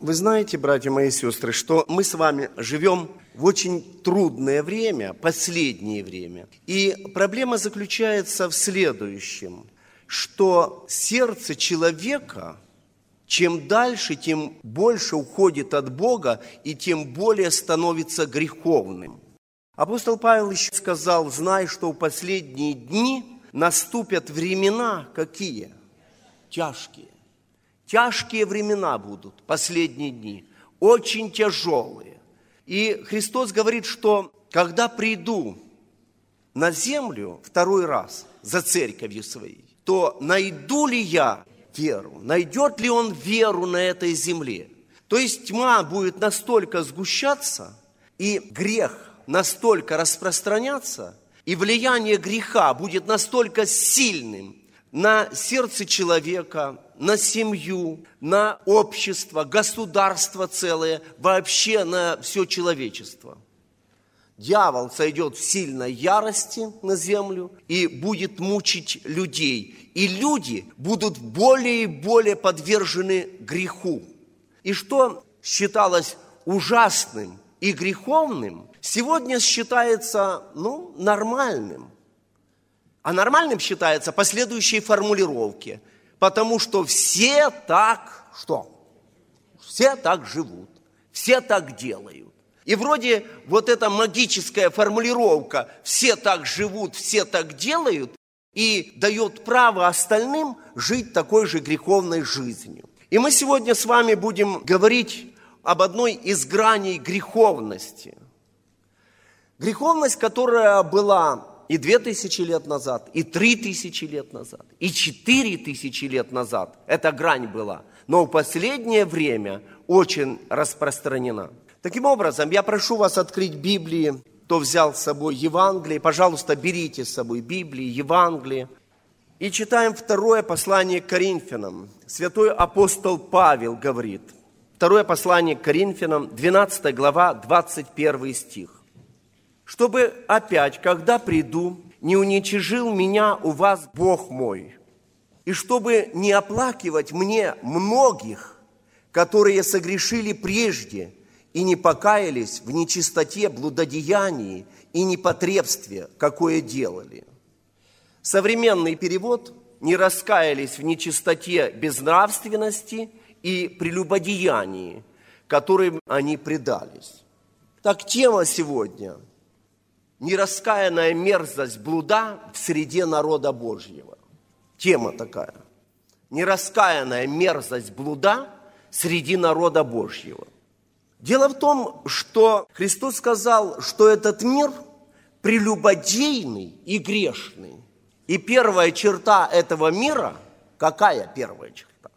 Вы знаете, братья мои и сестры, что мы с вами живем в очень трудное время, последнее время. И проблема заключается в следующем, что сердце человека, чем дальше, тем больше уходит от Бога и тем более становится греховным. Апостол Павел еще сказал: знай, что в последние дни наступят времена какие? Тяжкие. Тяжкие времена будут, последние дни, очень тяжелые. И Христос говорит, что когда приду на землю второй раз за церковью своей, то найду ли я веру, найдет ли он веру на этой земле? То есть тьма будет настолько сгущаться, и грех настолько распространяться, и влияние греха будет настолько сильным на сердце человека, на семью, на общество, государство целое, вообще на все человечество. Дьявол сойдет в сильной ярости на землю и будет мучить людей. И люди будут более и более подвержены греху. И что считалось ужасным и греховным, сегодня считается, нормальным. А нормальным считается по следующей формулировке. Потому что все так, все так живут, все так делают. И вроде вот эта магическая формулировка «все так живут, все так делают» и дает право остальным жить такой же греховной жизнью. И мы сегодня с вами будем говорить об одной из граней греховности. Греховность, которая была и 2000 лет назад, и 3000 лет назад, и 4000 лет назад. Эта грань была. Но в последнее время очень распространена. Таким образом, я прошу вас открыть Библии. Кто взял с собой Евангелие, пожалуйста, берите с собой Библии, Евангелие. И читаем второе послание к Коринфянам. Святой апостол Павел говорит. Второе послание к Коринфянам, 12 глава, 21 стих. «Чтобы опять, когда приду, не уничижил меня у вас Бог мой, и чтобы не оплакивать мне многих, которые согрешили прежде и не покаялись в нечистоте, блудодеянии и непотребстве, какое делали». Современный перевод: «не раскаялись в нечистоте безнравственности и прелюбодеянии, которым они предались». Так тема сегодня – нераскаянная мерзость блуда в среде народа Божьего. Тема такая. Нераскаянная мерзость блуда среди народа Божьего. Дело в том, что Христос сказал, что этот мир прелюбодейный и грешный. И первая черта этого мира, какая первая черта?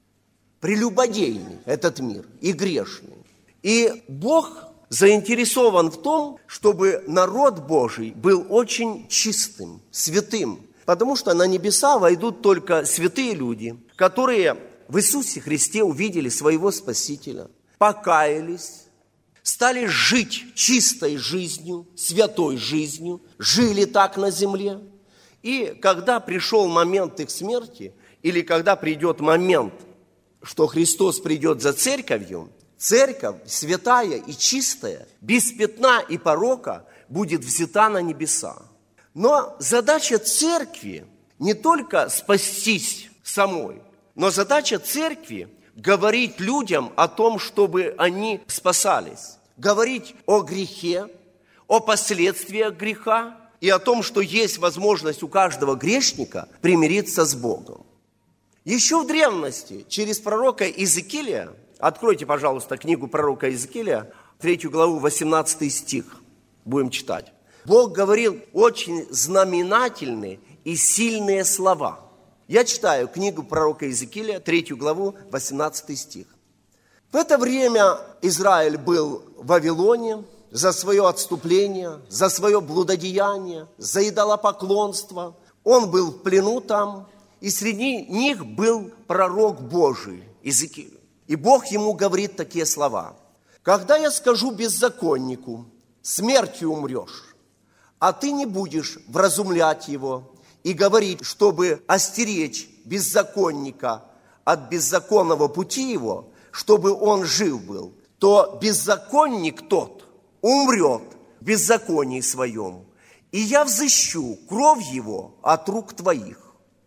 Прелюбодейный этот мир и грешный. И Бог заинтересован в том, чтобы народ Божий был очень чистым, святым. Потому что на небеса войдут только святые люди, которые в Иисусе Христе увидели своего Спасителя, покаялись, стали жить чистой жизнью, святой жизнью, жили так на земле. И когда пришел момент их смерти, или когда придет момент, что Христос придет за церковью, церковь, святая и чистая, без пятна и порока, будет взята на небеса. Но задача церкви не только спастись самой, но задача церкви говорить людям о том, чтобы они спасались. Говорить о грехе, о последствиях греха и о том, что есть возможность у каждого грешника примириться с Богом. Еще в древности через пророка Иезекииля, откройте, пожалуйста, книгу пророка Иезекииля, 3 главу, 18 стих, будем читать. Бог говорил очень знаменательные и сильные слова. Я читаю книгу пророка Иезекииля, 3 главу, 18 стих. В это время Израиль был в Вавилоне за свое отступление, за свое блудодеяние, за идолопоклонство. Он был в плену там, и среди них был пророк Божий Иезекииль. И Бог ему говорит такие слова. «Когда я скажу беззаконнику, смертью умрешь, а ты не будешь вразумлять его и говорить, чтобы остеречь беззаконника от беззаконного пути его, чтобы он жив был, то беззаконник тот умрет в беззаконии своем, и я взыщу кровь его от рук твоих».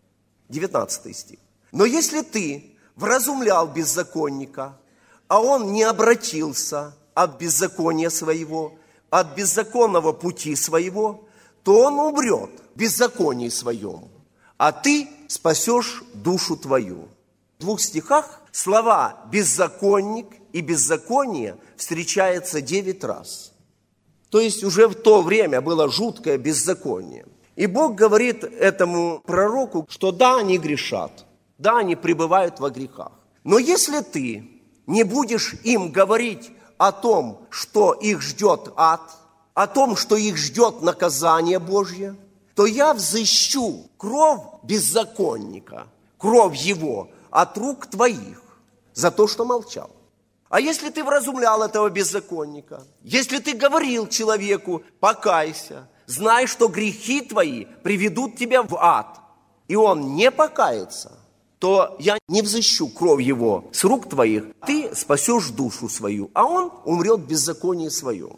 19 стих. «Но если ты вразумлял беззаконника, а он не обратился от беззакония своего, от беззаконного пути своего, то он умрет в беззаконии своем, а ты спасешь душу твою». В 2 стихах слова «беззаконник» и «беззаконие» встречаются 9 раз. То есть уже в то время было жуткое беззаконие. И Бог говорит этому пророку, что да, они грешат, да, они пребывают во грехах. Но если ты не будешь им говорить о том, что их ждет ад, о том, что их ждет наказание Божье, то я взыщу кровь беззаконника, кровь его от рук твоих за то, что молчал. А если ты вразумлял этого беззаконника, если ты говорил человеку: покайся, знай, что грехи твои приведут тебя в ад, и он не покается, то я не взыщу кровь его с рук твоих, ты спасешь душу свою, а он умрет в беззаконии своем.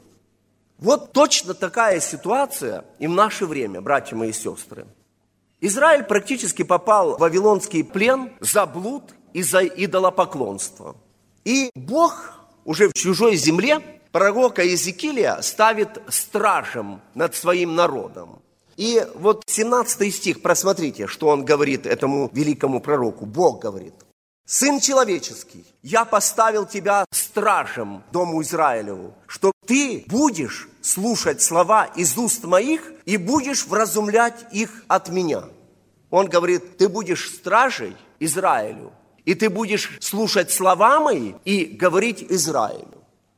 Вот точно такая ситуация и в наше время, братья мои и сестры. Израиль практически попал в вавилонский плен за блуд и за идолопоклонство. И Бог уже в чужой земле пророка Иезекииля ставит стражем над своим народом. И вот 17 стих, просмотрите, что он говорит этому великому пророку. Бог говорит: «Сын человеческий, я поставил тебя стражем дому Израилеву, что ты будешь слушать слова из уст моих и будешь вразумлять их от меня». Он говорит: ты будешь стражей Израилю, и ты будешь слушать слова мои и говорить Израилю.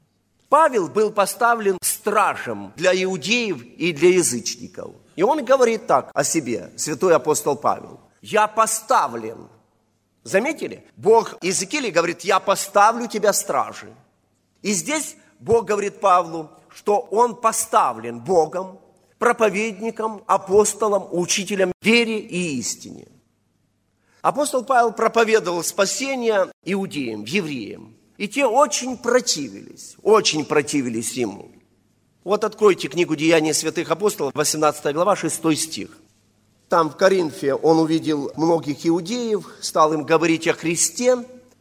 Павел был поставлен стражем для иудеев и для язычников. И он говорит так о себе, святой апостол Павел: «Я поставлен». Заметили? Бог Иезекиилю говорит: «Я поставлю тебя стражей». И здесь Бог говорит Павлу, что он поставлен Богом, проповедником, апостолом, учителем вере и истине. Апостол Павел проповедовал спасение иудеям, евреям. И те очень противились ему. Вот откройте книгу «Деяния святых апостолов», 18 глава, 6 стих. Там в Коринфе он увидел многих иудеев, стал им говорить о Христе.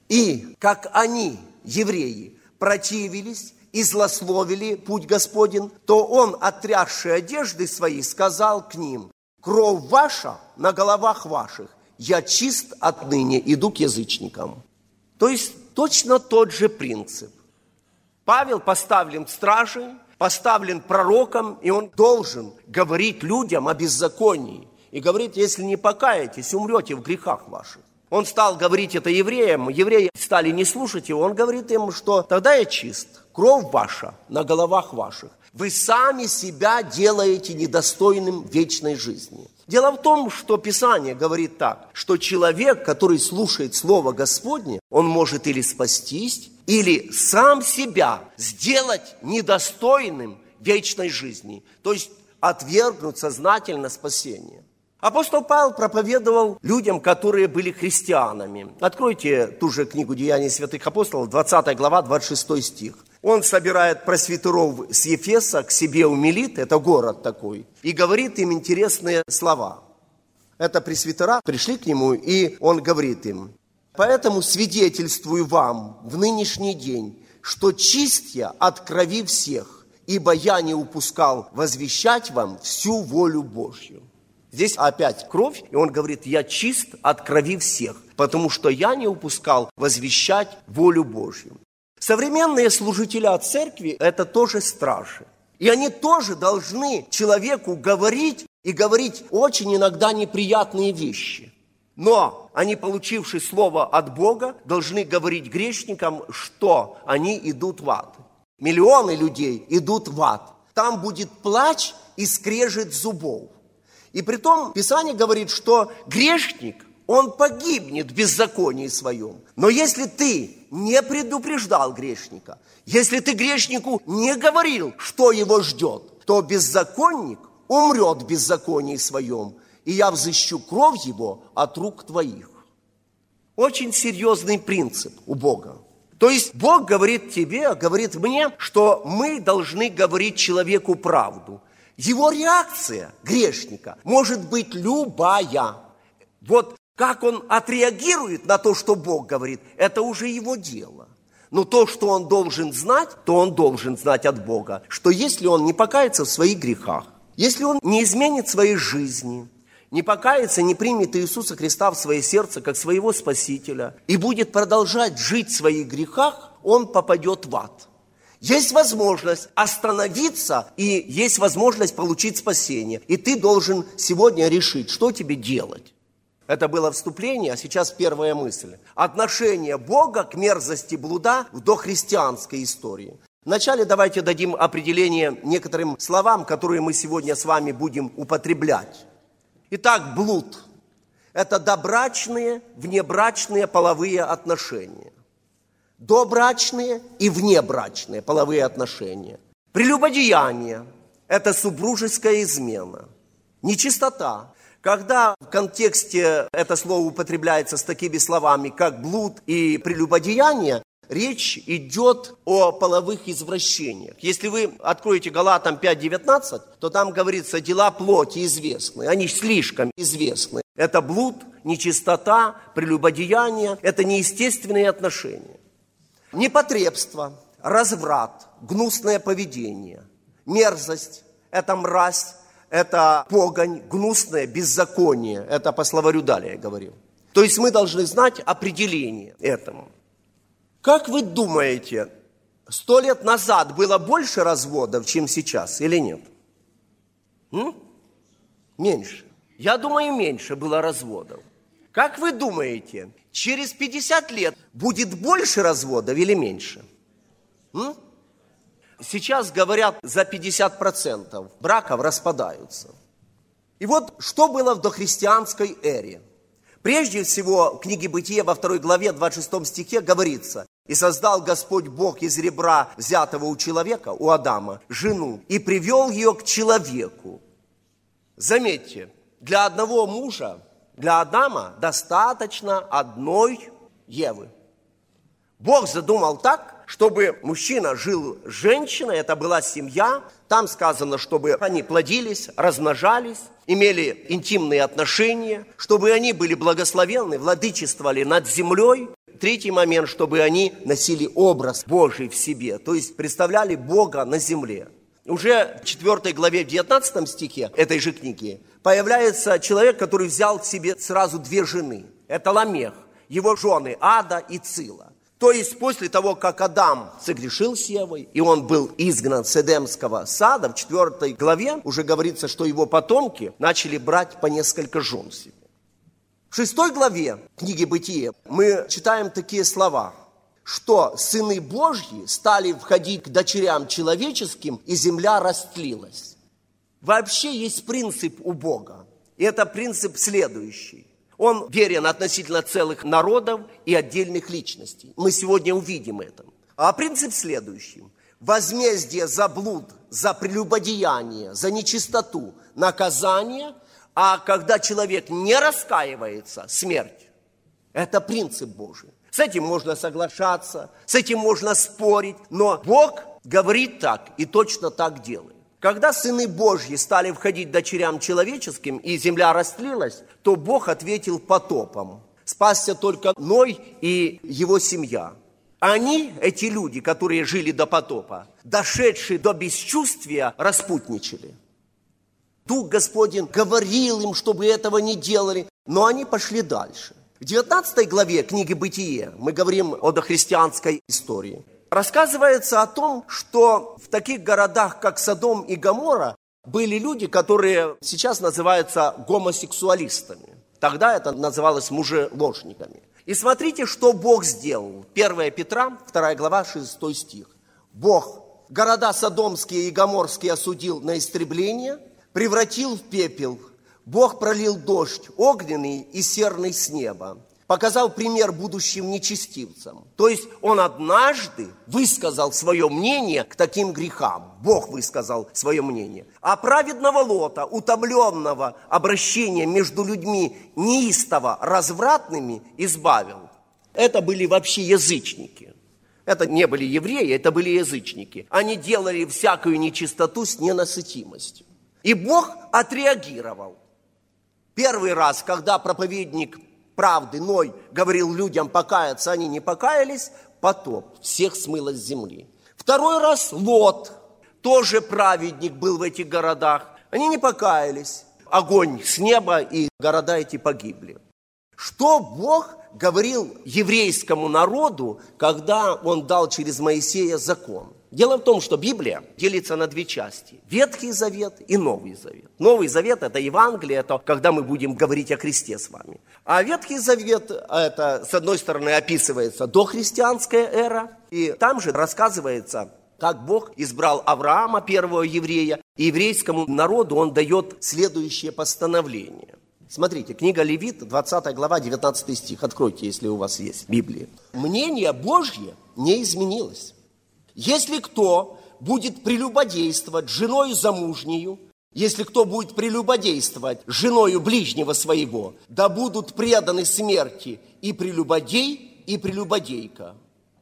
И как они, евреи, противились и злословили путь Господень, то он, отрясши одежды свои, сказал к ним: «Кровь ваша на головах ваших, я чист отныне, иду к язычникам». То есть точно тот же принцип. Павел поставлен стражей, поставлен пророком, и он должен говорить людям о беззаконии. И говорит: если не покаетесь, умрете в грехах ваших. Он стал говорить это евреям, евреи стали не слушать его, он говорит им, что тогда я чист, кровь ваша на головах ваших. Вы сами себя делаете недостойным вечной жизни. Дело в том, что Писание говорит так, что человек, который слушает Слово Господне, он может или спастись, или сам себя сделать недостойным вечной жизни, то есть отвергнуть сознательно спасение. Апостол Павел проповедовал людям, которые были христианами. Откройте ту же книгу «Деяний святых апостолов», 20 глава, 26 стих. Он собирает пресвитеров с Ефеса к себе в Милит, это город такой, и говорит им интересные слова. Это пресвитера пришли к нему, и он говорит им: «Поэтому свидетельствую вам в нынешний день, что чист я от крови всех, ибо я не упускал возвещать вам всю волю Божью». Здесь опять кровь, и он говорит: я чист от крови всех, потому что я не упускал возвещать волю Божью. Современные служители церкви – это тоже стражи. И они тоже должны человеку говорить, и говорить очень иногда неприятные вещи. Но они, получивши слово от Бога, должны говорить грешникам, что они идут в ад. Миллионы людей идут в ад. Там будет плач и скрежет зубов. И притом Писание говорит, что грешник, он погибнет в беззаконии своем. Но если ты не предупреждал грешника, если ты грешнику не говорил, что его ждет, то беззаконник умрет в беззаконии своем, и я взыщу кровь его от рук твоих. Очень серьезный принцип у Бога. То есть Бог говорит тебе, говорит мне, что мы должны говорить человеку правду. Его реакция, грешника, может быть любая. Вот как он отреагирует на то, что Бог говорит, это уже его дело. Но то, что он должен знать, то он должен знать от Бога, что если он не покается в своих грехах, если он не изменит своей жизни, не покается, не примет Иисуса Христа в свое сердце как своего Спасителя и будет продолжать жить в своих грехах, он попадет в ад. Есть возможность остановиться и есть возможность получить спасение. И ты должен сегодня решить, что тебе делать. Это было вступление, а сейчас первая мысль. Отношение Бога к мерзости блуда в дохристианской истории. Вначале давайте дадим определение некоторым словам, которые мы сегодня с вами будем употреблять. Итак, блуд – это добрачные, внебрачные половые отношения. Добрачные и внебрачные половые отношения. Прелюбодеяние – это супружеская измена. Нечистота. Когда в контексте это слово употребляется с такими словами, как блуд и прелюбодеяние, речь идет о половых извращениях. Если вы откроете Галатам 5:19, то там говорится, дела плоти известны, они слишком известны. Это блуд, нечистота, прелюбодеяние, это неестественные отношения. Непотребство, разврат, гнусное поведение, мерзость, это мразь, это погонь, гнусное беззаконие. Это по словарю далее говорил. То есть мы должны знать определение этому. Как вы думаете, 100 лет назад было больше разводов, чем сейчас, или нет? Меньше. Я думаю, меньше было разводов. Как вы думаете, через 50 лет будет больше разводов или меньше? Сейчас говорят, за 50% браков распадаются. И вот что было в дохристианской эре. Прежде всего, в книге Бытия во 2 главе 26 стихе говорится: «И создал Господь Бог из ребра, взятого у человека, у Адама, жену, и привел ее к человеку». Заметьте, для одного мужа, для Адама достаточно одной Евы. Бог задумал так, чтобы мужчина жил с женщиной, это была семья. Там сказано, чтобы они плодились, размножались, имели интимные отношения, чтобы они были благословенны, владычествовали над землей. Третий момент, чтобы они носили образ Божий в себе, то есть представляли Бога на земле. Уже в 4 главе, в 19 стихе этой же книги появляется человек, который взял к себе сразу 2 жены. Это Ламех, его жены Ада и Цила. То есть после того, как Адам согрешил с Евой, и он был изгнан с Эдемского сада, в 4 главе уже говорится, что его потомки начали брать по несколько жен себе. В 6 главе книги Бытия мы читаем такие слова, что сыны Божьи стали входить к дочерям человеческим, и земля растлилась. Вообще есть принцип у Бога, и это принцип следующий. Он верен относительно целых народов и отдельных личностей. Мы сегодня увидим это. А принцип следующий. Возмездие за блуд, за прелюбодеяние, за нечистоту, наказание, а когда человек не раскаивается, смерть. Это принцип Божий. С этим можно соглашаться, с этим можно спорить, но Бог говорит так и точно так делает. Когда сыны Божьи стали входить дочерям человеческим, и земля растлилась, то Бог ответил потопом. Спасся только Ной и его семья. Они, эти люди, которые жили до потопа, дошедшие до бесчувствия, распутничали. Дух Господень говорил им, чтобы этого не делали, но они пошли дальше. В 19 главе книги Бытие мы говорим о дохристианской истории. Рассказывается о том, что в таких городах, как Содом и Гоморра, были люди, которые сейчас называются гомосексуалистами. Тогда это называлось мужеложниками. И смотрите, что Бог сделал. 1 Петра, 2 глава, 6 стих. Бог города Содомские и Гоморские осудил на истребление, превратил в пепел. Бог пролил дождь огненный и серный с неба. Показал пример будущим нечестивцам. То есть он однажды высказал свое мнение к таким грехам. Бог высказал свое мнение. А праведного Лота, утомленного обращением между людьми неистово развратными, избавил. Это были вообще язычники. Это не были евреи, это были язычники. Они делали всякую нечистоту с ненасытимостью. И Бог отреагировал. Первый раз, когда проповедник правды Ной говорил людям покаяться, они не покаялись, потоп всех смыло с земли. Второй раз Лот, тоже праведник был в этих городах, они не покаялись. Огонь с неба, и города эти погибли. Что Бог говорил еврейскому народу, когда Он дал через Моисея закон? Дело в том, что Библия делится на две части. Ветхий Завет и Новый Завет. Новый Завет – это Евангелие, это когда мы будем говорить о кресте с вами. А Ветхий Завет – это, с одной стороны, описывается дохристианская эра, и там же рассказывается, как Бог избрал Авраама, первого еврея, и еврейскому народу Он дает следующее постановление. Смотрите, книга Левит, 20 глава, 19 стих. Откройте, если у вас есть Библия. «Мнение Божье не изменилось. Если кто будет прелюбодействовать с женою замужнею, если кто будет прелюбодействовать с женою ближнего своего, да будут преданы смерти и прелюбодей, и прелюбодейка».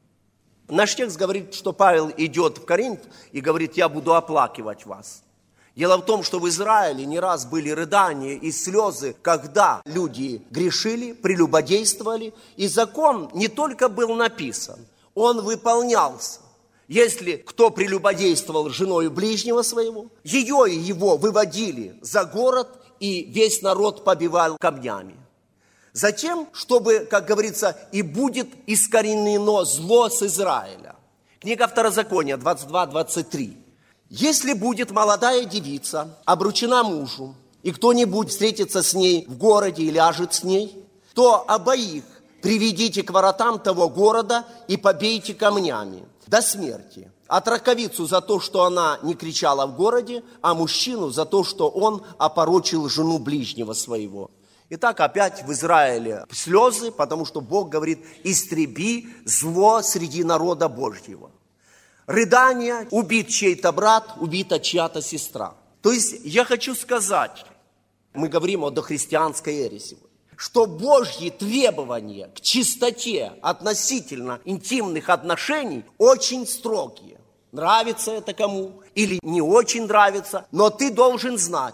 Наш текст говорит, что Павел идет в Коринф и говорит: «Я буду оплакивать вас». Дело в том, что в Израиле не раз были рыдания и слезы, когда люди грешили, прелюбодействовали, и закон не только был написан, он выполнялся. Если кто прелюбодействовал с женою ближнего своего, ее и его выводили за город, и весь народ побивал камнями. Затем, чтобы, как говорится, и будет искоренено зло с Израиля. Книга Второзакония, 22-23. «Если будет молодая девица обручена мужу, и кто-нибудь встретится с ней в городе и ляжет с ней, то обоих приведите к воротам того города и побейте камнями до смерти. Отраковицу за то, что она не кричала в городе, а мужчину за то, что он опорочил жену ближнего своего». Итак, опять в Израиле слезы, потому что Бог говорит: «Истреби зло среди народа Божьего». Рыдание: убит чей-то брат, убита чья-то сестра. То есть я хочу сказать, мы говорим о дохристианской эре сегодня, что Божьи требования к чистоте относительно интимных отношений очень строгие. Нравится это кому или не очень нравится, но ты должен знать: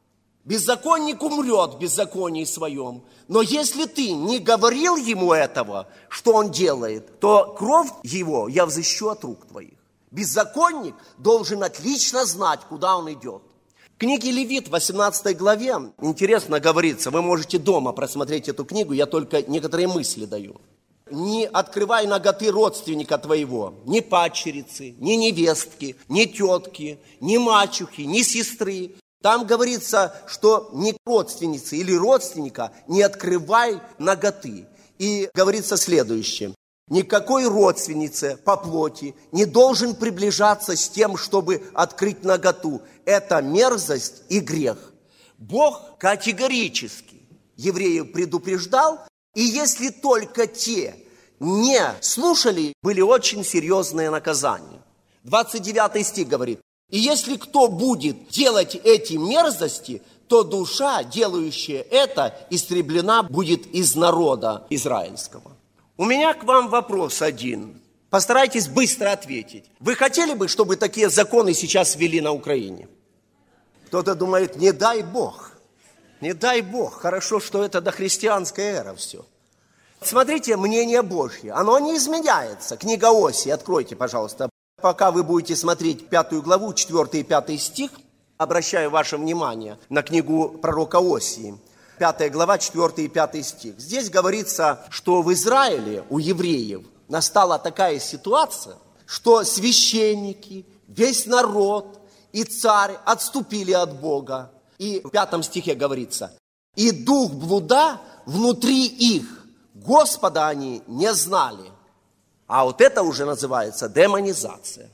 беззаконник умрет в беззаконии своем, но если ты не говорил ему этого, что он делает, то кровь его я взыщу от рук твоих. Беззаконник должен отлично знать, куда он идет. В книге Левит, 18 главе, интересно говорится, вы можете дома просмотреть эту книгу, я только некоторые мысли даю. «Не открывай наготы родственника твоего, ни падчерицы, ни невестки, ни тетки, ни мачехи, ни сестры». Там говорится, что ни родственницы или родственника не открывай наготы. И говорится следующее: никакой родственнице по плоти не должен приближаться с тем, чтобы открыть наготу. Это мерзость и грех. Бог категорически евреев предупреждал, и если только те не слушали, были очень серьезные наказания. 29 стих говорит: «И если кто будет делать эти мерзости, то душа, делающая это, истреблена будет из народа израильского». У меня к вам вопрос один. Постарайтесь быстро ответить. Вы хотели бы, чтобы такие законы сейчас ввели на Украине? Кто-то думает: не дай Бог. Не дай Бог. Хорошо, что это дохристианская эра все. Смотрите, мнение Божье. Оно не изменяется. Книга Осии. Откройте, пожалуйста. Пока вы будете смотреть 5 главу, 4 и 5 стих, обращаю ваше внимание на книгу пророка Осии. 5 глава, 4 и 5 стих. Здесь говорится, что в Израиле у евреев настала такая ситуация, что священники, весь народ и царь отступили от Бога. И в 5 стихе говорится: «И дух блуда внутри их, Господа они не знали». А вот это уже называется демонизация.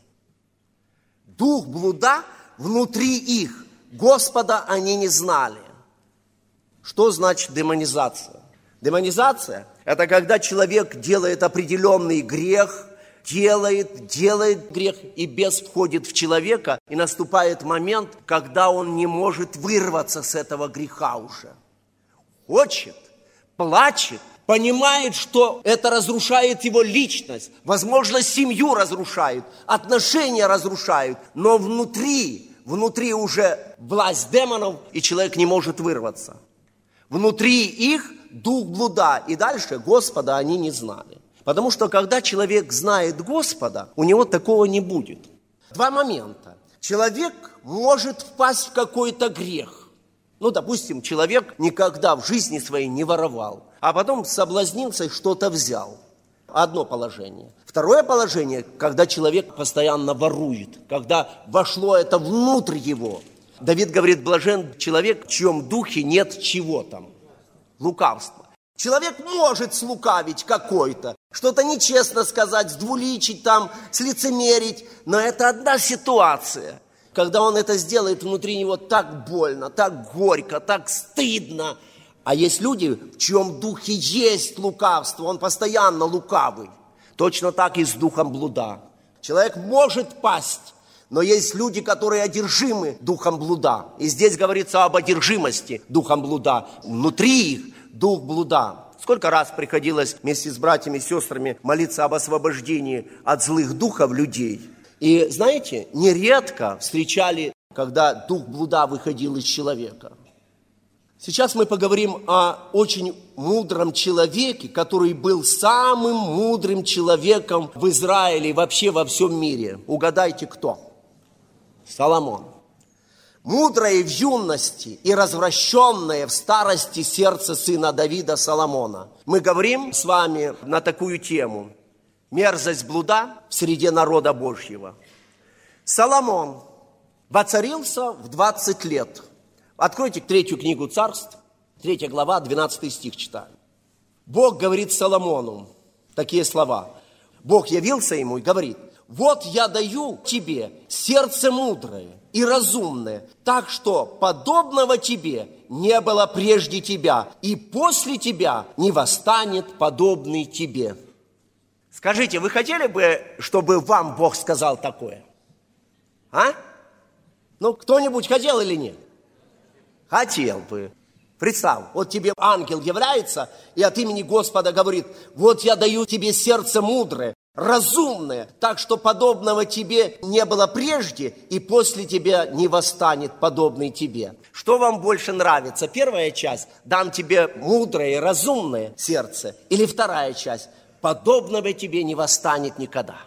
Дух блуда внутри их, Господа они не знали. Что значит демонизация? Демонизация – это когда человек делает определенный грех, делает грех, и бес входит в человека, и наступает момент, когда он не может вырваться с этого греха уже. Хочет, плачет, понимает, что это разрушает его личность, возможно, семью разрушает, отношения разрушают, но внутри уже власть демонов, и человек не может вырваться. Внутри их дух блуда, и дальше Господа они не знали. Потому что когда человек знает Господа, у него такого не будет. Два момента. Человек может впасть в какой-то грех. Допустим, человек никогда в жизни своей не воровал, а потом соблазнился и что-то взял. Одно положение. Второе положение, когда человек постоянно ворует, когда вошло это внутрь его. Давид говорит, блажен человек, в чьем духе нет чего там. Лукавства. Человек может слукавить какой-то, что-то нечестно сказать, сдвуличить там, слицемерить, но это одна ситуация. Когда он это сделает, внутри него так больно, так горько, так стыдно. А есть люди, в чьем духе есть лукавство, он постоянно лукавый. Точно так и с духом блуда. Человек может пасть, но есть люди, которые одержимы духом блуда. И здесь говорится об одержимости духом блуда. Внутри их дух блуда. Сколько раз приходилось вместе с братьями и сестрами молиться об освобождении от злых духов людей. И знаете, нередко встречали, когда дух блуда выходил из человека. Сейчас мы поговорим о очень мудром человеке, который был самым мудрым человеком в Израиле и вообще во всем мире. Угадайте, кто? Соломон. Мудрое в юности и развращенное в старости сердце сына Давида Соломона. Мы говорим с вами на такую тему. Мерзость блуда в среде народа Божьего. Соломон воцарился в 20 лет. Откройте 3 книгу Царств, 3 глава, 12 стих читаем. Бог говорит Соломону такие слова. Бог явился ему и говорит: вот я даю тебе сердце мудрое и разумное, так что подобного тебе не было прежде тебя, и после тебя не восстанет подобный тебе. Скажите, вы хотели бы, чтобы вам Бог сказал такое? А? Кто-нибудь хотел или нет? Хотел бы. Представь, вот тебе ангел является и от имени Господа говорит: вот я даю тебе сердце мудрое, разумное, так что подобного тебе не было прежде, и после тебя не восстанет подобный тебе. Что вам больше нравится? Первая часть: дам тебе мудрое и разумное сердце, или вторая часть: подобного тебе не восстанет никогда?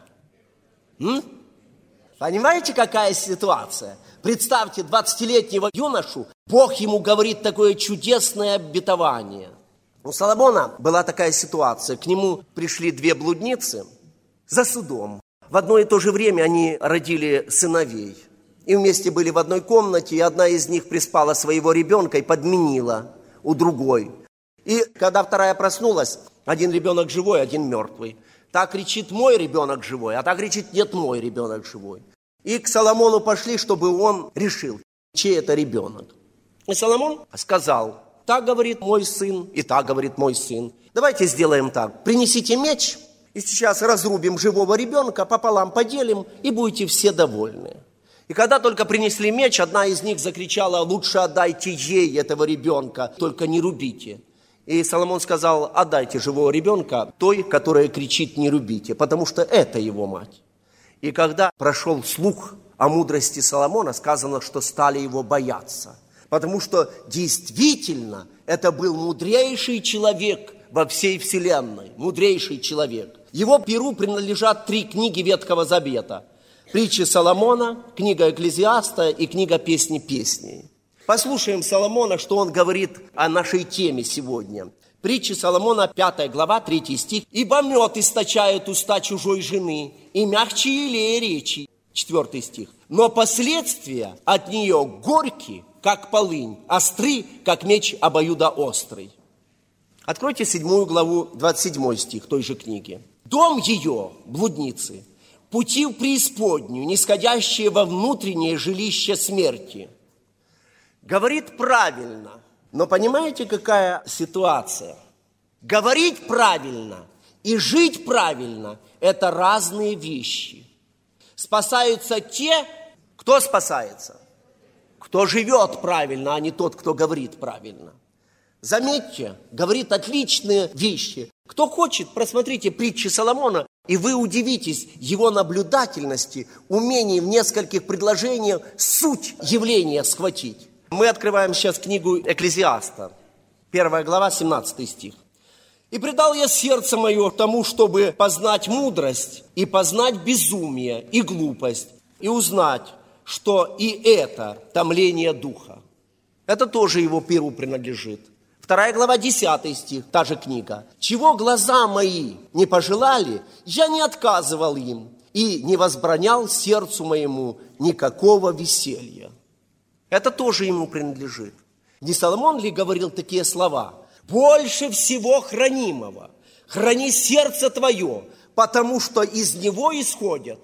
Понимаете, какая ситуация? Представьте 20-летнего юношу, Бог ему говорит такое чудесное обетование. У Соломона была такая ситуация. К нему пришли 2 блудницы за судом. В одно и то же время они родили сыновей. И вместе были в одной комнате, и одна из них приспала своего ребенка и подменила у другой. И когда вторая проснулась, один ребенок живой, один мертвый. Та кричит: мой ребенок живой, а та кричит: нет, мой ребенок живой. И к Соломону пошли, чтобы он решил, чей это ребенок. И Соломон сказал: так говорит мой сын, и так говорит мой сын. Давайте сделаем так: принесите меч, и сейчас разрубим живого ребенка, пополам поделим, и будете все довольны. И когда только принесли меч, одна из них закричала: лучше отдайте ей этого ребенка, только не рубите. И Соломон сказал: отдайте живого ребенка той, которая кричит: не рубите, потому что это его мать. И когда прошел слух о мудрости Соломона, сказано, что стали его бояться. Потому что действительно это был мудрейший человек во всей вселенной. Мудрейший человек. Его перу принадлежат 3 книги Ветхого Завета. Притчи Соломона, книга Экклезиаста и книга Песни песней. Послушаем Соломона, что он говорит о нашей теме сегодня. Притчи Соломона, 5 глава, 3 стих. «Ибо мед источает уста чужой жены, и мягче елея речи». 4 стих. «Но последствия от нее горьки, как полынь, остры, как меч обоюдоострый». Откройте 7 главу, 27 стих той же книги. «Дом ее, блудницы, пути в преисподнюю, нисходящие во внутреннее жилище смерти». Говорит правильно. Но понимаете, какая ситуация? Говорить правильно и жить правильно – это разные вещи. Спасаются те, кто спасается? Кто живет правильно, а не тот, кто говорит правильно. Заметьте, говорит отличные вещи. Кто хочет, просмотрите притчи Соломона, и вы удивитесь его наблюдательности, умении в нескольких предложениях суть явления схватить. Мы открываем сейчас книгу Экклезиаста, 1 глава, 17 стих. «И предал я сердце мое тому, чтобы познать мудрость, и познать безумие, и глупость, и узнать, что и это томление духа». Это тоже его перу принадлежит. 2 глава, 10 стих, та же книга. «Чего глаза мои не пожелали, я не отказывал им, и не возбранял сердцу моему никакого веселья». Это тоже ему принадлежит. Не Соломон ли говорил такие слова? «Больше всего хранимого храни сердце твое, потому что из него исходят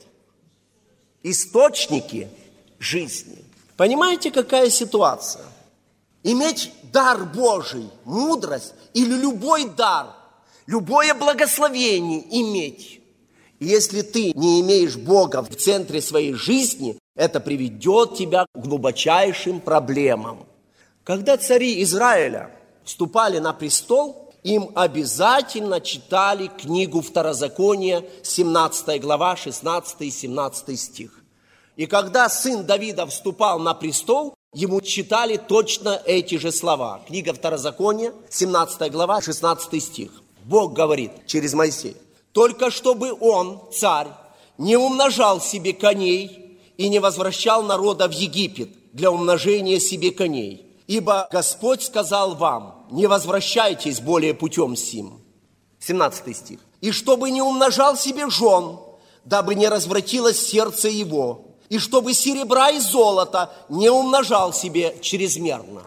источники жизни». Понимаете, какая ситуация? Иметь дар Божий, мудрость или любой дар, любое благословение иметь. И если ты не имеешь Бога в центре своей жизни, это приведет тебя к глубочайшим проблемам. Когда цари Израиля вступали на престол, им обязательно читали книгу Второзакония, 17 глава, 16 и 17 стих. И когда сын Давида вступал на престол, ему читали точно эти же слова. Книга Второзакония, 17 глава, 16 стих. Бог говорит через Моисея: «Только чтобы он, царь, не умножал себе коней и не возвращал народа в Египет для умножения себе коней. Ибо Господь сказал вам: не возвращайтесь более путем сим». 17 стих. «И чтобы не умножал себе жен, дабы не развратилось сердце его, и чтобы серебра и золота не умножал себе чрезмерно».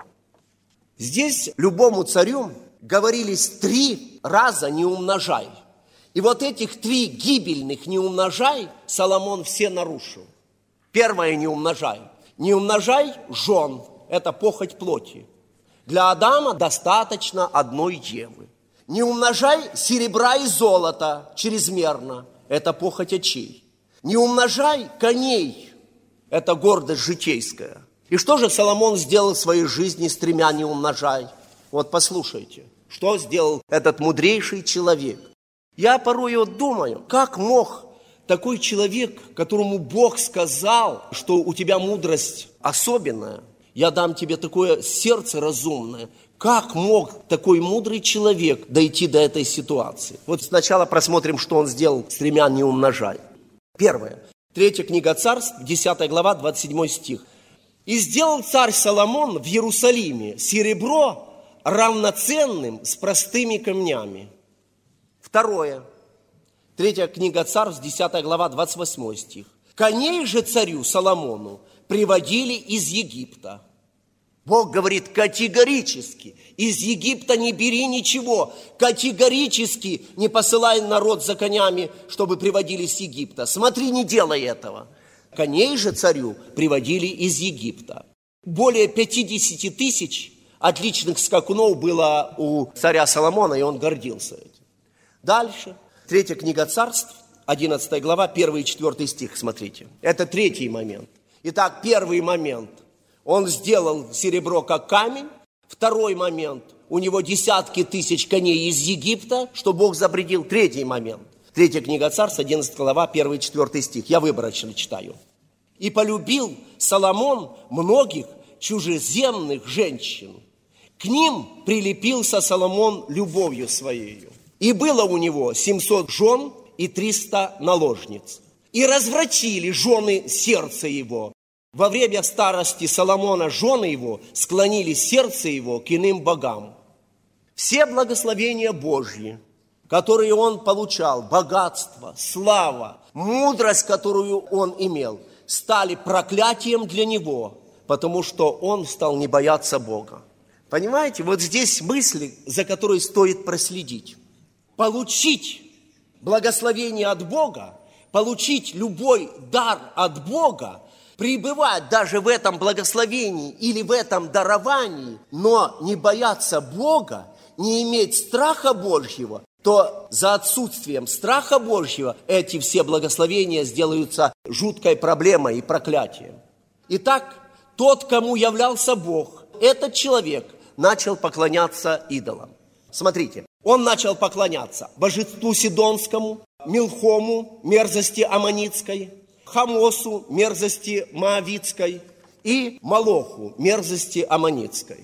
Здесь любому царю говорились 3 раза «не умножай». И вот этих 3 гибельных «не умножай» Соломон все нарушил. Первое «не умножай». Не умножай жен, это похоть плоти. Для Адама достаточно одной Евы. Не умножай серебра и золота чрезмерно, это похоть очей. Не умножай коней, это гордость житейская. И что же Соломон сделал в своей жизни с 3 «не умножай»? Вот послушайте, что сделал этот мудрейший человек. Я порой думаю, как мог такой человек, которому Бог сказал, что у тебя мудрость особенная, я дам тебе такое сердце разумное, как мог такой мудрый человек дойти до этой ситуации? Вот сначала просмотрим, что он сделал с 3 «не умножай». Первое. 3 книга Царств, 10 глава, 27 стих. «И сделал царь Соломон в Иерусалиме серебро равноценным с простыми камнями». Второе. 3 книга Царств, 10 глава, 28 стих. «Коней же царю Соломону приводили из Египта». Бог говорит категорически: из Египта не бери ничего, категорически не посылай народ за конями, чтобы приводили с Египта. Смотри, не делай этого. Коней же царю приводили из Египта. Более 50 тысяч отличных скакунов было у царя Соломона, и он гордился этим. Дальше. 3 книга Царств, 11 глава, 1 и 4 стих, смотрите. Это 3 момент. Итак, 1 момент. Он сделал серебро как камень. 2 момент. У него десятки тысяч коней из Египта, что Бог запретил. 3 момент. 3 книга Царств, 11 глава, 1 и 4 стих. Я выборочно читаю. «И полюбил Соломон многих чужеземных женщин. К ним прилепился Соломон любовью своею. И было у него 700 жен и 300 наложниц. И развратили жены сердце его. Во время старости Соломона жены его склонили сердце его к иным богам». Все благословения Божьи, которые он получал, богатство, слава, мудрость, которую он имел, стали проклятием для него, потому что он стал не бояться Бога. Понимаете, вот здесь мысли, за которые стоит проследить. Получить благословение от Бога, получить любой дар от Бога, пребывать даже в этом благословении или в этом даровании, но не бояться Бога, не иметь страха Божьего, то за отсутствием страха Божьего эти все благословения сделаются жуткой проблемой и проклятием. Итак, тот, кому являлся Бог, этот человек начал поклоняться идолам. Смотрите, он начал поклоняться божеству Сидонскому, Милхому, мерзости Аммонитской, Хамосу, мерзости Моавитской и Молоху, мерзости Аммонитской.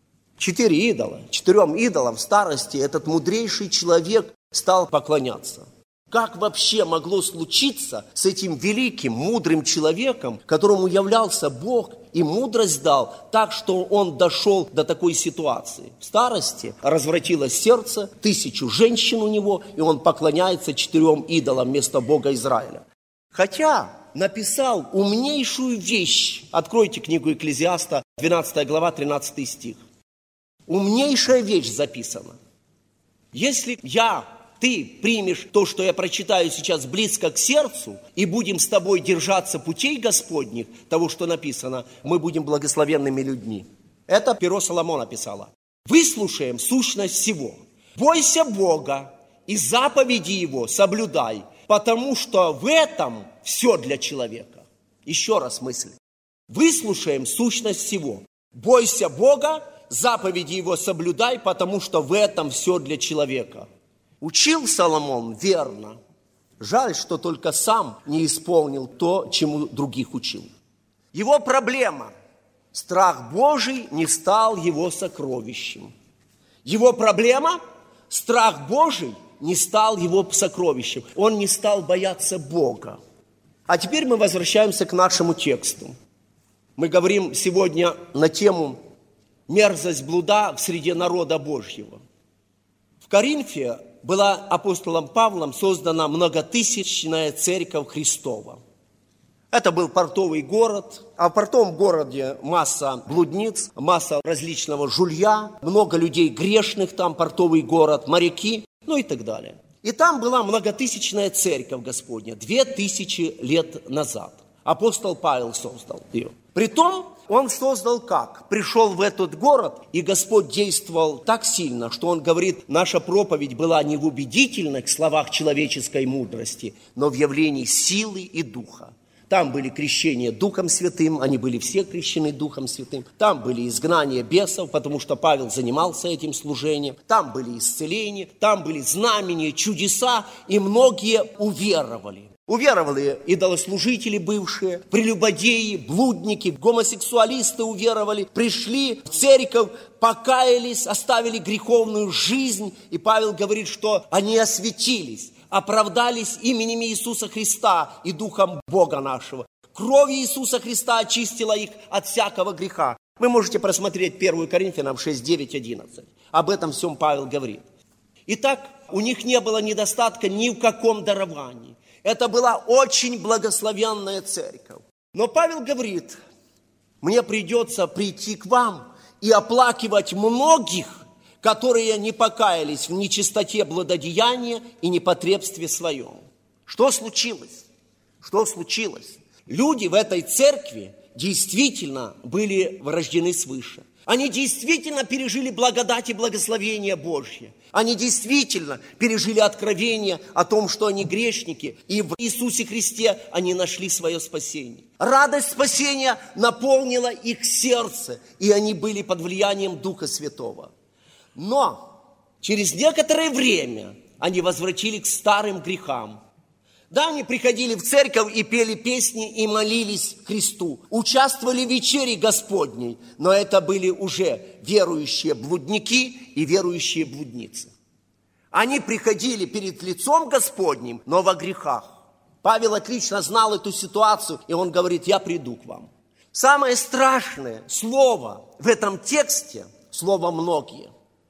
4 идола. 4 идолам в старости этот мудрейший человек стал поклоняться. Как вообще могло случиться с этим великим, мудрым человеком, которому являлся Бог и мудрость дал, так что он дошел до такой ситуации? В старости развратилось сердце, 1000 женщин у него, и он поклоняется 4 идолам вместо Бога Израиля. Хотя написал умнейшую вещь. Откройте книгу Экклезиаста, 12 глава, 13 стих. Умнейшая вещь записана. Если ты примешь то, что я прочитаю сейчас, близко к сердцу, и будем с тобой держаться путей Господних, того, что написано, мы будем благословенными людьми. Это перо Соломона писало. Выслушаем сущность всего. Бойся Бога и заповеди Его соблюдай, потому что в этом все для человека. Еще раз мысль. Выслушаем сущность всего. Бойся Бога, заповеди Его соблюдай, потому что в этом все для человека. Учил Соломон верно. Жаль, что только сам не исполнил то, чему других учил. Его проблема. Страх Божий не стал его сокровищем. Его проблема. Страх Божий не стал его сокровищем. Он не стал бояться Бога. А теперь мы возвращаемся к нашему тексту. Мы говорим сегодня на тему «Мерзость блуда в среде народа Божьего». В Коринфе была апостолом Павлом создана многотысячная церковь Христова. Это был портовый город, а в портовом городе масса блудниц, масса различного жулья, много людей грешных, там портовый город, моряки, и так далее. И там была многотысячная церковь Господня 2000 лет назад. Апостол Павел создал ее. Притом он создал как? Пришел в этот город, и Господь действовал так сильно, что он говорит, наша проповедь была не в убедительных словах человеческой мудрости, но в явлении силы и духа. Там были крещения Духом Святым, они были все крещены Духом Святым. Там были изгнания бесов, потому что Павел занимался этим служением. Там были исцеления, там были знамения, чудеса, и многие уверовали. Уверовали идолослужители бывшие, прелюбодеи, блудники, гомосексуалисты уверовали, пришли в церковь, покаялись, оставили греховную жизнь. И Павел говорит, что они осветились, оправдались именем Иисуса Христа и Духом Бога нашего. Кровь Иисуса Христа очистила их от всякого греха. Вы можете просмотреть 1 Коринфянам 6, 9, 11. Об этом всем Павел говорит. Итак, у них не было недостатка ни в каком даровании. Это была очень благословенная церковь. Но Павел говорит, мне придется прийти к вам и оплакивать многих, которые не покаялись в нечистоте блудодеяния и непотребстве своем. Что случилось? Что случилось? Люди в этой церкви действительно были рождены свыше. Они действительно пережили благодать и благословение Божье. Они действительно пережили откровение о том, что они грешники, и в Иисусе Христе они нашли свое спасение. Радость спасения наполнила их сердце, и они были под влиянием Духа Святого. Но через некоторое время они возвратились к старым грехам. Да, они приходили в церковь и пели песни и молились Христу, участвовали в вечере Господней, но это были уже верующие блудники и верующие блудницы. Они приходили перед лицом Господним, но во грехах. Павел отлично знал эту ситуацию, и он говорит, я приду к вам. Самое страшное слово в этом тексте, слово «многие».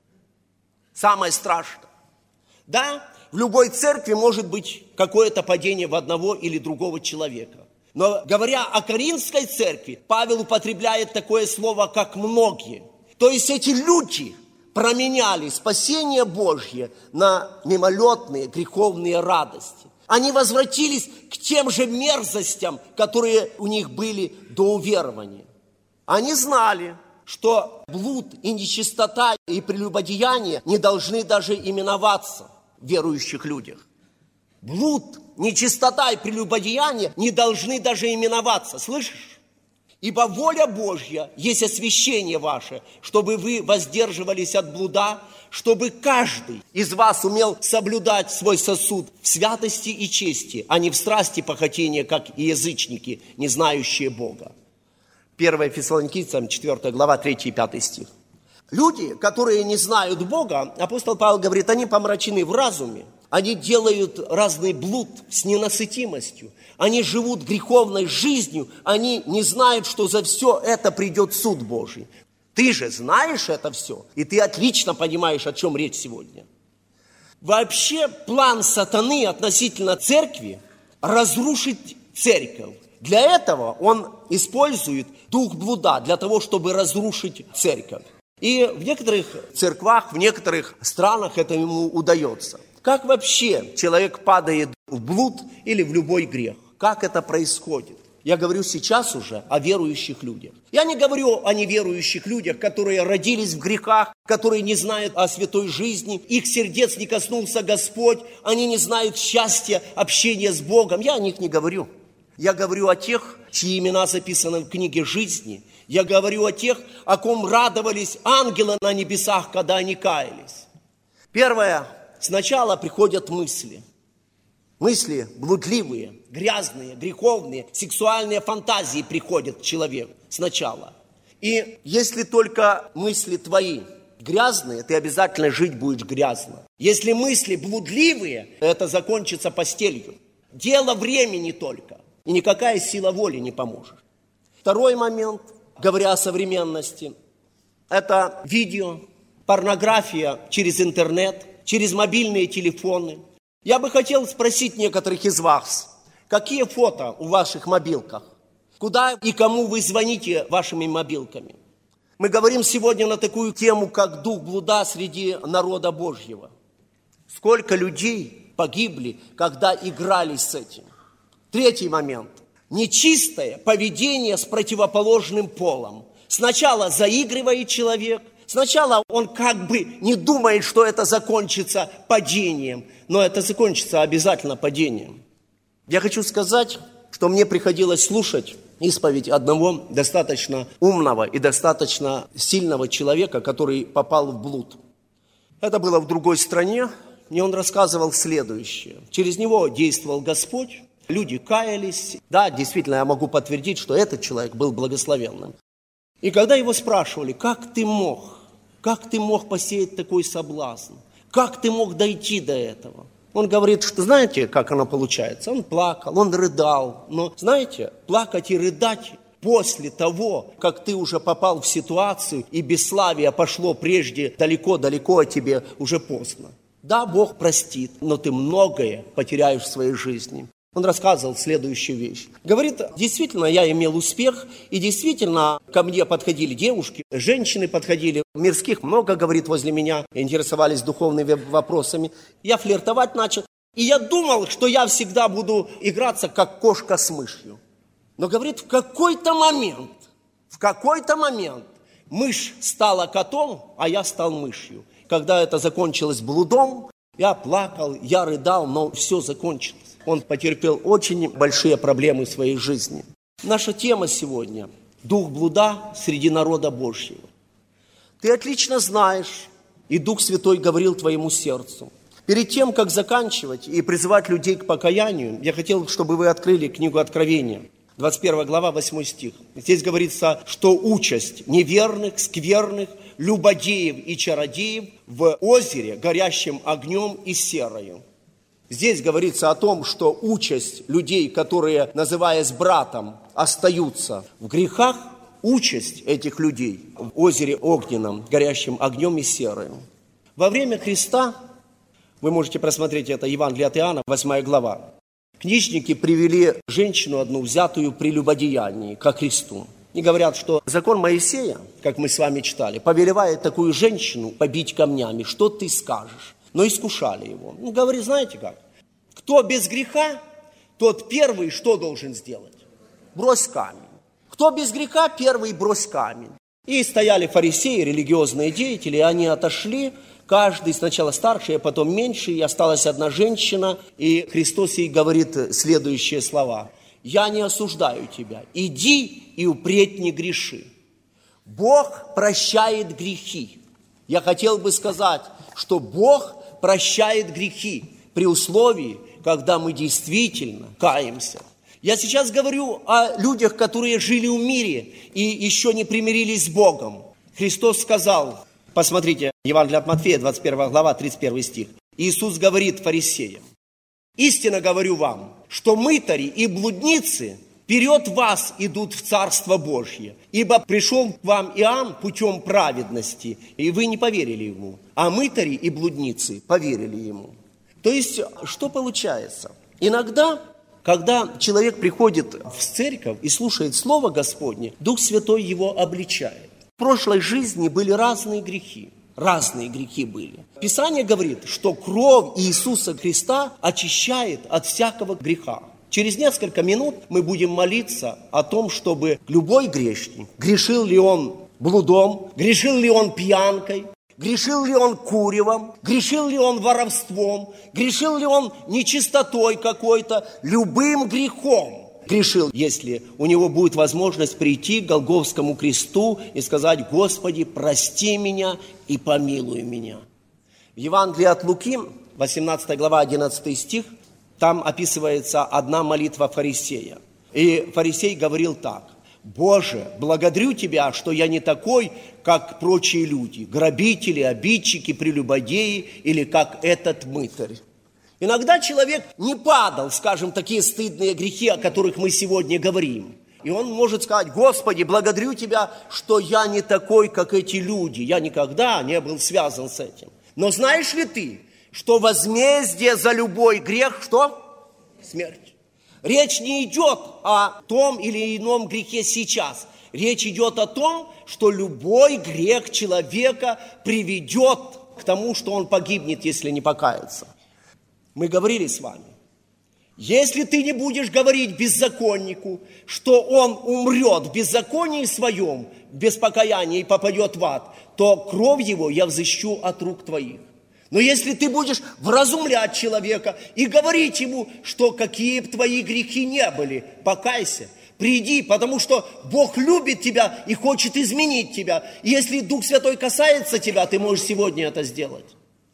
Самое страшное. Да, в любой церкви может быть какое-то падение в одного или другого человека. Но говоря о Коринфской церкви, Павел употребляет такое слово, как «многие». То есть эти люди променяли спасение Божье на мимолетные греховные радости. Они возвратились к тем же мерзостям, которые у них были до уверования. Они знали, что блуд и нечистота и прелюбодеяние не должны даже именоваться в верующих людях. Блуд, нечистота и прелюбодеяние не должны даже именоваться, слышишь? Ибо воля Божья есть освящение ваше, чтобы вы воздерживались от блуда, чтобы каждый из вас умел соблюдать свой сосуд в святости и чести, а не в страсти похотения, как и язычники, не знающие Бога. 1 Фессалоникийцам, 4 глава, 3 и 5 стих. Люди, которые не знают Бога, апостол Павел говорит, они помрачены в разуме, они делают разный блуд с ненасытимостью, они живут греховной жизнью, они не знают, что за все это придет суд Божий. Ты же знаешь это все, и ты отлично понимаешь, о чем речь сегодня. Вообще план сатаны относительно церкви – разрушить церковь. Для этого он использует дух блуда, для того, чтобы разрушить церковь. И в некоторых церквах, в некоторых странах это ему удается. Как вообще человек падает в блуд или в любой грех? Как это происходит? Я говорю сейчас уже о верующих людях. Я не говорю о неверующих людях, которые родились в грехах, которые не знают о святой жизни, их сердец не коснулся Господь, они не знают счастья, общения с Богом. Я о них не говорю. Я говорю о тех, чьи имена записаны в книге жизни. Я говорю о тех, о ком радовались ангелы на небесах, когда они каялись. Первое. Сначала приходят мысли. Мысли блудливые, грязные, греховные, сексуальные фантазии приходят к человеку сначала. И если только мысли твои грязные, ты обязательно жить будешь грязно. Если мысли блудливые, это закончится постелью. Дело времени только. И никакая сила воли не поможет. Второй момент, говоря о современности, это видео, порнография через интернет, через мобильные телефоны. Я бы хотел спросить некоторых из вас, какие фото у ваших мобилках? Куда и кому вы звоните вашими мобилками? Мы говорим сегодня на такую тему, как дух блуда среди народа Божьего. Сколько людей погибли, когда играли с этим? Третий момент. Нечистое поведение с противоположным полом. Сначала заигрывает человек, сначала он как бы не думает, что это закончится падением, но это закончится обязательно падением. Я хочу сказать, что мне приходилось слушать исповедь одного достаточно умного и достаточно сильного человека, который попал в блуд. Это было в другой стране, и он рассказывал следующее. Через него действовал Господь, люди каялись. Да, действительно, я могу подтвердить, что этот человек был благословенным. И когда его спрашивали, как ты мог посеять такой соблазн? Как ты мог дойти до этого? Он говорит, что знаете, как оно получается? Он плакал, он рыдал. Но знаете, плакать и рыдать после того, как ты уже попал в ситуацию, и бесславие пошло прежде далеко-далеко от тебя, уже поздно. Да, Бог простит, но ты многое потеряешь в своей жизни. Он рассказывал следующую вещь. Говорит, действительно, я имел успех, и действительно ко мне подходили девушки, женщины подходили. Мирских много, говорит, возле меня, интересовались духовными вопросами. Я флиртовать начал, и я думал, что я всегда буду играться, как кошка с мышью. Но, говорит, в какой-то момент мышь стала котом, а я стал мышью. Когда это закончилось блудом, я плакал, я рыдал, но все закончилось. Он потерпел очень большие проблемы в своей жизни. Наша тема сегодня – дух блуда среди народа Божьего. Ты отлично знаешь, и Дух Святой говорил твоему сердцу. Перед тем, как заканчивать и призывать людей к покаянию, я хотел, чтобы вы открыли книгу Откровения, 21 глава, 8 стих. Здесь говорится, что участь неверных, скверных, любодеев и чародеев в озере, горящим огнем и серою. Здесь говорится о том, что участь людей, которые, называясь братом, остаются в грехах, участь этих людей в озере огненном, горящим огнем и серою. Во время Христа, вы можете просмотреть это, Евангелие от Иоанна, 8 глава, книжники привели женщину одну, взятую при любодеянии, ко Христу. И говорят, что закон Моисея, как мы с вами читали, повелевает такую женщину побить камнями. Что ты скажешь? Но искушали его. Он говорит, знаете как? Кто без греха, тот первый что должен сделать? Брось камень. Кто без греха, первый брось камень. И стояли фарисеи, религиозные деятели, и они отошли, каждый сначала старший, а потом меньший, и осталась одна женщина, и Христос ей говорит следующие слова. я не осуждаю тебя. Иди и впредь не греши. Бог прощает грехи. Я хотел бы сказать, что Бог прощает грехи при условии, когда мы действительно каемся. Я сейчас говорю о людях, которые жили в мире и еще не примирились с Богом. Христос сказал, посмотрите, Евангелие от Матфея, 21 глава, 31 стих. Иисус говорит фарисеям: «Истинно говорю вам, что мытари и блудницы вперед вас идут в Царство Божье, ибо пришел к вам Иоанн путем праведности, и вы не поверили ему, а мытари и блудницы поверили ему». То есть, что получается? Иногда, когда человек приходит в церковь и слушает Слово Господне, Дух Святой его обличает. В прошлой жизни были разные грехи были. Писание говорит, что кровь Иисуса Христа очищает от всякого греха. Через несколько минут мы будем молиться о том, чтобы любой грешник, грешил ли он блудом, грешил ли он пьянкой, грешил ли он куревом, грешил ли он воровством, грешил ли он нечистотой какой-то, любым грехом грешил, если у него будет возможность прийти к Голгофскому кресту и сказать: «Господи, прости меня и помилуй меня». В Евангелии от Луки, 18 глава, 11 стих, там описывается одна молитва фарисея. И фарисей говорил так: «Боже, благодарю Тебя, что я не такой, как прочие люди, грабители, обидчики, прелюбодеи или как этот мытарь». Иногда человек не падал, скажем, такие стыдные грехи, о которых мы сегодня говорим. И он может сказать: «Господи, благодарю Тебя, что я не такой, как эти люди». Я никогда не был связан с этим. Но знаешь ли ты, что возмездие за любой грех, что? Смерть. Речь не идет о том или ином грехе сейчас. Речь идет о том, что любой грех человека приведет к тому, что он погибнет, если не покается. Мы говорили с вами, если ты не будешь говорить беззаконнику, что он умрет в беззаконии своем, без покаяния и попадет в ад, то кровь его я взыщу от рук твоих. Но если ты будешь вразумлять человека и говорить ему, что какие бы твои грехи не были, покайся, приди, потому что Бог любит тебя и хочет изменить тебя. И если Дух Святой касается тебя, ты можешь сегодня это сделать.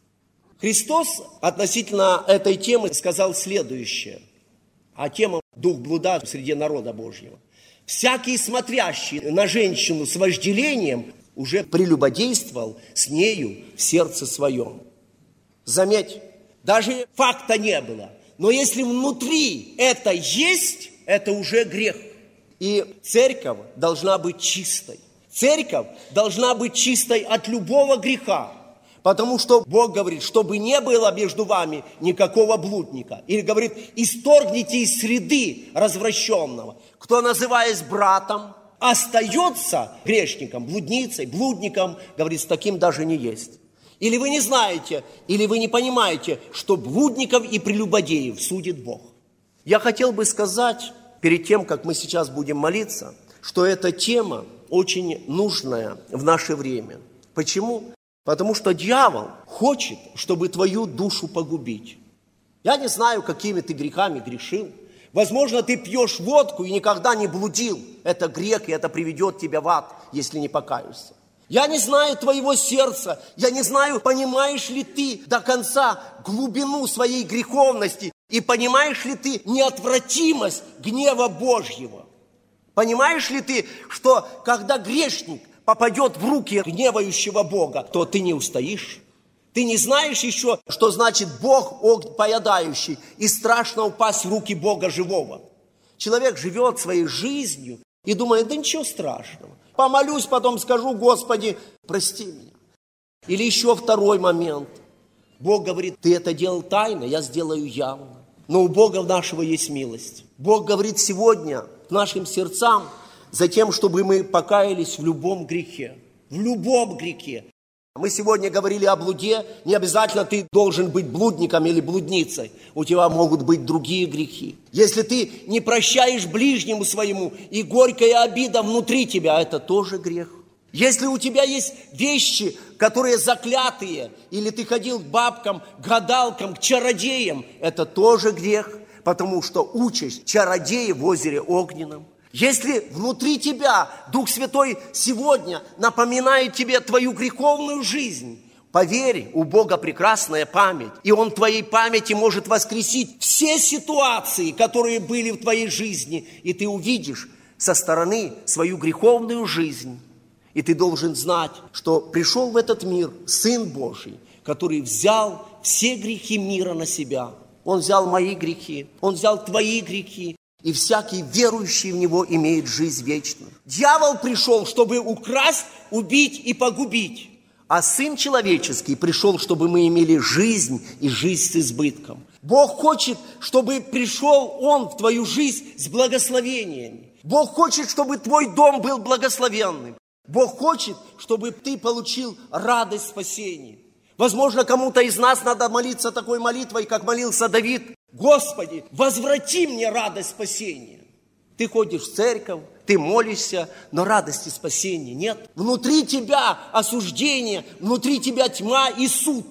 Христос относительно этой темы сказал следующее, а тема «Дух блуда среди народа Божьего». «Всякий, смотрящий на женщину с вожделением, уже прелюбодействовал с нею в сердце своем». Заметь, даже факта не было, но если внутри это есть, это уже грех. И церковь должна быть чистой. Церковь должна быть чистой от любого греха. Потому что Бог говорит, чтобы не было между вами никакого блудника. Или говорит, исторгните из среды развращенного. Кто, называясь братом, остается грешником, блудницей, блудником, говорит, с таким даже не есть. Или вы не знаете, или вы не понимаете, что блудников и прелюбодеев судит Бог. Я хотел бы сказать, перед тем, как мы сейчас будем молиться, что эта тема очень нужная в наше время. Почему? Потому что дьявол хочет, чтобы твою душу погубить. Я не знаю, какими ты грехами грешил. Возможно, ты пьешь водку и никогда не блудил. Это грех, и это приведет тебя в ад, если не покаешься. Я не знаю твоего сердца. Я не знаю, понимаешь ли ты до конца глубину своей греховности и понимаешь ли ты неотвратимость гнева Божьего. Понимаешь ли ты, что когда грешник попадет в руки гневающего Бога, то ты не устоишь. Ты не знаешь еще, что значит Бог огонь поедающий, и страшно упасть в руки Бога живого. Человек живет своей жизнью и думает, да ничего страшного. Помолюсь, потом скажу, Господи, прости меня. Или еще второй момент. Бог говорит, ты это делал тайно, я сделаю явно. Но у Бога нашего есть милость. Бог говорит сегодня к нашим сердцам, за тем, чтобы мы покаялись в любом грехе. В любом грехе. Мы сегодня говорили о блуде. Не обязательно ты должен быть блудником или блудницей. У тебя могут быть другие грехи. Если ты не прощаешь ближнему своему, и горькая обида внутри тебя, это тоже грех. Если у тебя есть вещи, которые заклятые, или ты ходил к бабкам, к гадалкам, к чародеям, это тоже грех. потому что участь чародея в озере огненном. Если внутри тебя Дух Святой сегодня напоминает тебе твою греховную жизнь, поверь, у Бога прекрасная память, и Он в твоей памяти может воскресить все ситуации, которые были в твоей жизни, и ты увидишь со стороны свою греховную жизнь. И ты должен знать, что пришел в этот мир Сын Божий, который взял все грехи мира на себя. Он взял мои грехи, Он взял твои грехи, и всякий верующий в Него имеет жизнь вечную. Дьявол пришел, чтобы украсть, убить и погубить. А Сын Человеческий пришел, чтобы мы имели жизнь и жизнь с избытком. Бог хочет, чтобы пришел Он в твою жизнь с благословениями. Бог хочет, чтобы твой дом был благословенным. Бог хочет, чтобы ты получил радость спасения. Возможно, кому-то из нас надо молиться такой молитвой, как молился Давид. Господи, возврати мне радость спасения. Ты ходишь в церковь, ты молишься, но радости спасения нет. Внутри тебя осуждение, внутри тебя тьма и суд.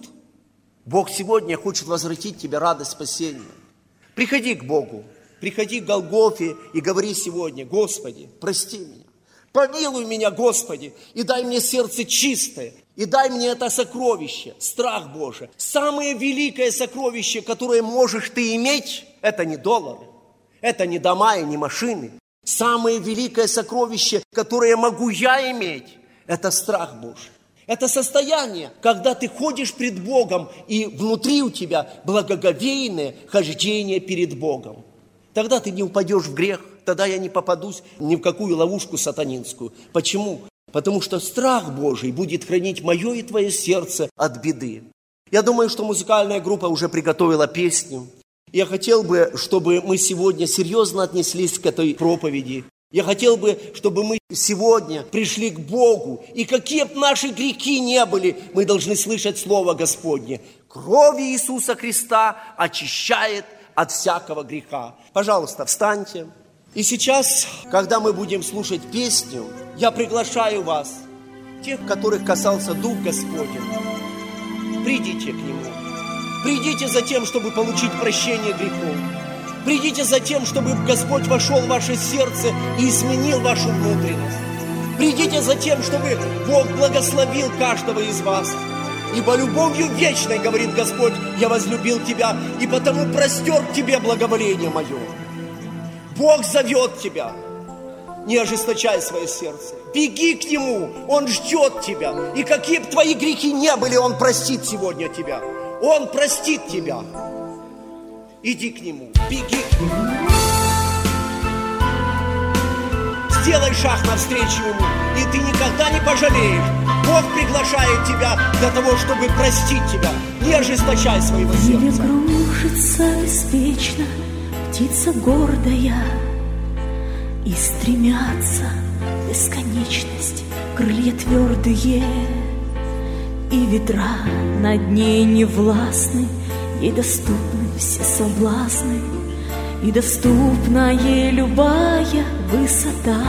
Бог сегодня хочет возвратить тебе радость спасения. Приходи к Богу, приходи к Голгофе и говори сегодня: Господи, прости меня. Помилуй меня, Господи, и дай мне сердце чистое, и дай мне это сокровище, страх Божий. Самое великое сокровище, которое можешь ты иметь, это не доллары, это не дома и не машины. Самое великое сокровище, которое могу я иметь, это страх Божий. Это состояние, когда ты ходишь пред Богом, и внутри у тебя благоговейное хождение перед Богом. Тогда ты не упадешь в грех, тогда я не попадусь ни в какую ловушку сатанинскую. Почему? Потому что страх Божий будет хранить мое и твое сердце от беды. Я думаю, что музыкальная группа уже приготовила песню. Я хотел бы, чтобы мы сегодня серьезно отнеслись к этой проповеди. Я хотел бы, чтобы мы сегодня пришли к Богу. И какие бы наши грехи не были, мы должны слышать Слово Господне. Кровь Иисуса Христа очищает от всякого греха. Пожалуйста, встаньте. И сейчас, когда мы будем слушать песню, я приглашаю вас, тех, которых касался Дух Господень, придите к Нему. Придите за тем, чтобы получить прощение грехов. Придите за тем, чтобы Господь вошел в ваше сердце и изменил вашу внутренность. Придите за тем, чтобы Бог благословил каждого из вас. Ибо любовью вечной, говорит Господь, я возлюбил тебя, и потому простер к тебе благоволение мое. Бог зовет тебя. Не ожесточай свое сердце. Беги к Нему, Он ждет тебя. И какие бы твои грехи не были, Он простит сегодня тебя. Он простит тебя. Иди к Нему, беги к Нему. Сделай шаг навстречу Ему, и ты никогда не пожалеешь. Бог приглашает тебя для того, чтобы простить тебя. Не ожесточай своего сердца. Кружится беспечно птица гордая, и стремятся в бесконечность крылья твердые, и ветра над ней не властны, ей доступны все соблазны, и доступна ей любая высота.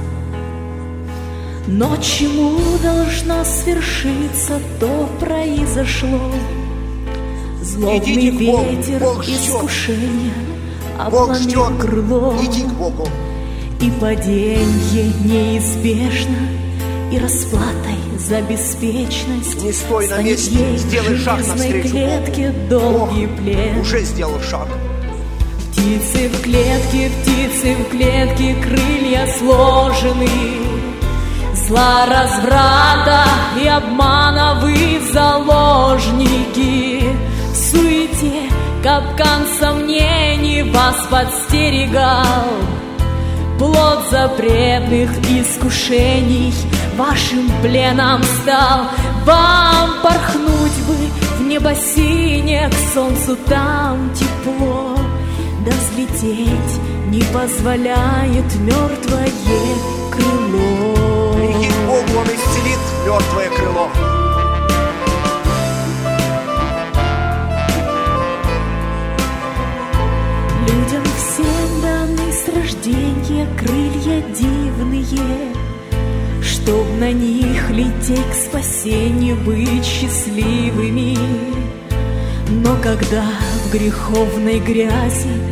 Но чему должно свершиться, то произошло. Злобный ветер искушения обломил крыло, и паденье неизбежно, и расплатой за беспечность не стой на месте, сделай шаг навстречу клетке долгий плен. Уже сделал шаг. Птицы в клетке, крылья сложены. Зла, разврата и обмана вы заложники. В суете капкан сомнений вас подстерегал. Плод запретных искушений вашим пленом стал. Вам порхнуть бы в небо синее, к солнцу там тепло, да взлететь не позволяет мертвое крыло. Беги к Богу, Он исцелит мертвое крыло. Людям всем даны с рождения крылья дивные, чтоб на них лететь к спасению, быть счастливыми. Но когда в греховной грязи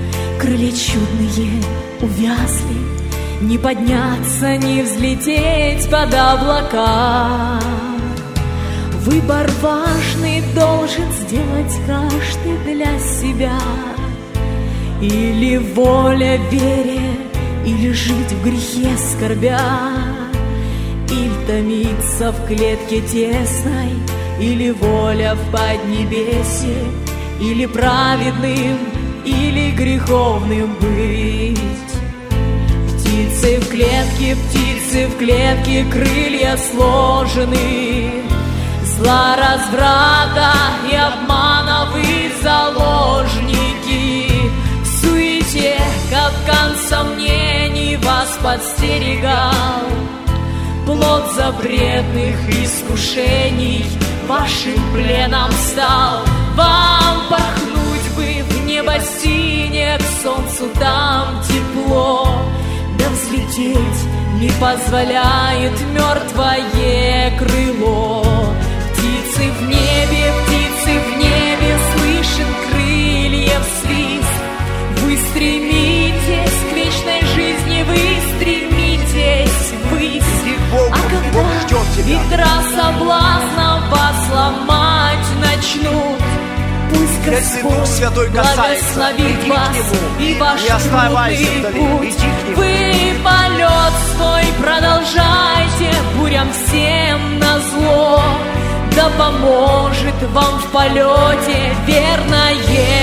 крылья чудные увязли, не подняться, не взлететь под облака. Выбор важный должен сделать каждый для себя. Или воля вере, или жить в грехе скорбя, или томиться в клетке тесной, или воля в поднебесье, или праведным, или греховным быть. Птицы в клетке, крылья сложены, зла, разврата и обмана вы заложники. В суете капкан сомнений вас подстерегал, плод запретных искушений вашим пленом стал. Вам порхнуть бы в небо синее, к солнцу там тепло, да взлететь не позволяет мертвое крыло. Птицы в небе, слышен крыльев свист. Вы стремитесь к вечной жизни, вы стремитесь ввысь. А когда ветра соблазна вас ломать начнут, пусть Господь благословит вас и ваш трудный путь. Вы полет свой продолжайте, бурям всем назло, да поможет вам в полете верное